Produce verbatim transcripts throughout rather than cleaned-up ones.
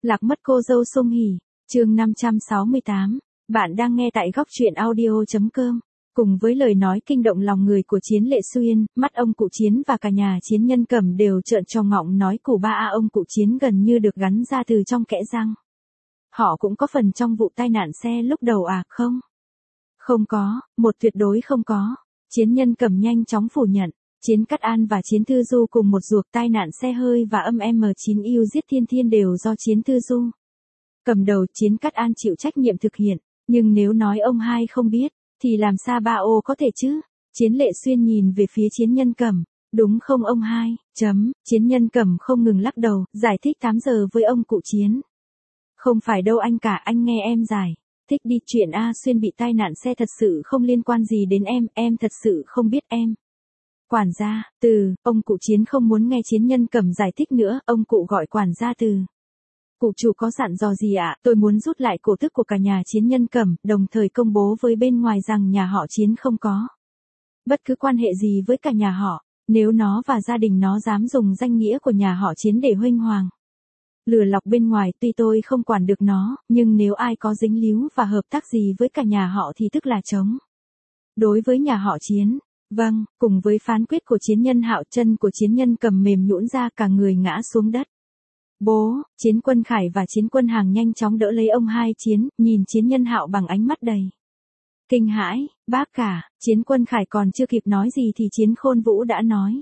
Lạc mất cô dâu Song Hỷ, chương năm trăm sáu mươi tám. Bạn đang nghe tại góc truyện audio.com. Cùng với lời nói kinh động lòng người của Chiến Lệ Xuyên, mắt ông cụ Chiến và cả nhà Chiến Nhân Cẩm đều trợn tròn ngọng nói củ ba a ông cụ Chiến gần như được gắn ra từ trong kẽ răng. Họ cũng có phần trong vụ tai nạn xe lúc đầu à, không? Không có, một tuyệt đối không có. Chiến Nhân Cẩm nhanh chóng phủ nhận. Chiến Cát An và Chiến Thư Du cùng một ruột, tai nạn xe hơi và âm M chín yêu giết Thiên Thiên đều do Chiến Thư Du cầm đầu. Chiến Cát An chịu trách nhiệm thực hiện, nhưng nếu nói ông hai không biết, thì làm sao ba ô có thể chứ? Chiến Lệ Xuyên nhìn về phía Chiến Nhân Cẩm, đúng không ông hai, chấm, Chiến Nhân Cẩm không ngừng lắc đầu, giải thích tám giờ với ông cụ Chiến. Không phải đâu anh cả, anh nghe em giải thích đi, chuyện A Xuyên bị tai nạn xe thật sự không liên quan gì đến em, em thật sự không biết em. Quản gia, từ, ông cụ Chiến không muốn nghe Chiến Nhân Cẩm giải thích nữa, ông cụ gọi quản gia từ. Cụ chủ có dặn dò gì ạ? À? Tôi muốn rút lại cổ tức của cả nhà Chiến Nhân Cẩm, đồng thời công bố với bên ngoài rằng nhà họ Chiến không có bất cứ quan hệ gì với cả nhà họ. Nếu nó và gia đình nó dám dùng danh nghĩa của nhà họ Chiến để huênh hoàng lừa lọc bên ngoài, tuy tôi không quản được nó, nhưng nếu ai có dính líu và hợp tác gì với cả nhà họ thì tức là chống đối với nhà họ Chiến. Vâng, cùng với phán quyết của Chiến Nhân Hạo, chân của Chiến Nhân Cẩm mềm nhũn ra, cả người ngã xuống đất. Bố, Chiến Quân Khải và Chiến Quân Hàng nhanh chóng đỡ lấy ông hai Chiến, nhìn Chiến Nhân Hạo bằng ánh mắt đầy kinh hãi. Bác cả, Chiến Quân Khải còn chưa kịp nói gì thì Chiến Khôn Vũ đã nói.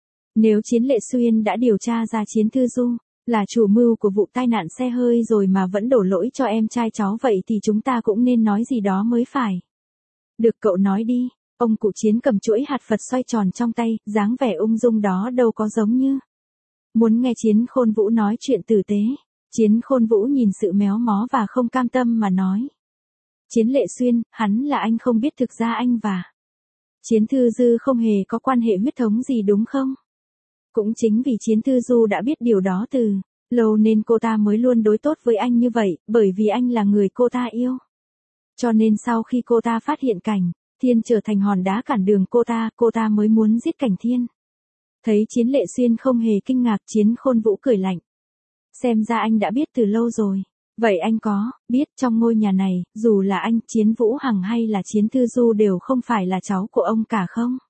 Nếu Chiến Lệ Xuyên đã điều tra ra Chiến Thư Du là chủ mưu của vụ tai nạn xe hơi rồi mà vẫn đổ lỗi cho em trai cháu, vậy thì chúng ta cũng nên nói gì đó mới phải. Được, cậu nói đi. Ông cụ Chiến cầm chuỗi hạt Phật xoay tròn trong tay, dáng vẻ ung dung đó đâu có giống như muốn nghe Chiến Khôn Vũ nói chuyện tử tế. Chiến Khôn Vũ nhìn sự méo mó và không cam tâm mà nói. Chiến Lệ Xuyên, hắn là anh không biết thực ra anh và Chiến Thư Dư không hề có quan hệ huyết thống gì đúng không? Cũng chính vì Chiến Thư Du đã biết điều đó từ lâu nên cô ta mới luôn đối tốt với anh như vậy, bởi vì anh là người cô ta yêu. Cho nên sau khi cô ta phát hiện Cảnh Thiên trở thành hòn đá cản đường cô ta, cô ta mới muốn giết Cảnh Thiên. Thấy Chiến Lệ Xuyên không hề kinh ngạc, Chiến Khôn Vũ cười lạnh. Xem ra anh đã biết từ lâu rồi. Vậy anh có biết trong ngôi nhà này, dù là anh, Chiến Vũ Hằng hay là Chiến Thư Du đều không phải là cháu của ông cả không?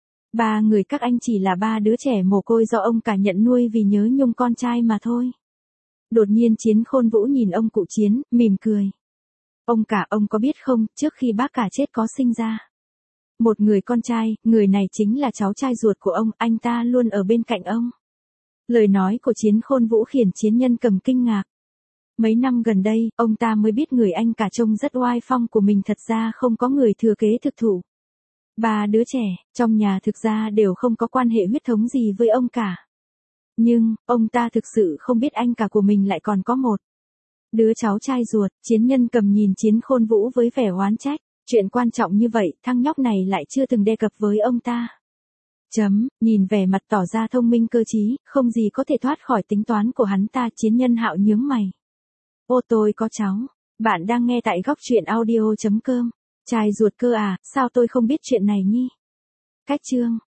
Ba người các anh chỉ là ba đứa trẻ mồ côi do ông cả nhận nuôi vì nhớ nhung con trai mà thôi. Đột nhiên Chiến Khôn Vũ nhìn ông cụ Chiến, mỉm cười. Ông cả, ông có biết không, trước khi bác cả chết có sinh ra một người con trai, người này chính là cháu trai ruột của ông, anh ta luôn ở bên cạnh ông. Lời nói của Chiến Khôn Vũ khiến Chiến Nhân Cẩm kinh ngạc. Mấy năm gần đây, ông ta mới biết người anh cả trông rất oai phong của mình thật ra không có người thừa kế thực thụ. Ba đứa trẻ, trong nhà thực ra đều không có quan hệ huyết thống gì với ông cả. Nhưng, ông ta thực sự không biết anh cả của mình lại còn có một đứa cháu trai ruột. Chiến Nhân Cẩm nhìn Chiến Khôn Vũ với vẻ oán trách. Chuyện quan trọng như vậy, thằng nhóc này lại chưa từng đề cập với ông ta. Chấm, nhìn vẻ mặt tỏ ra thông minh cơ trí, không gì có thể thoát khỏi tính toán của hắn ta. Chiến Nhân Hạo nhướng mày. Ô, tôi có cháu. Bạn đang nghe tại góc truyện audio.com. Trai ruột cơ à, sao tôi không biết chuyện này nhỉ? Cách chương.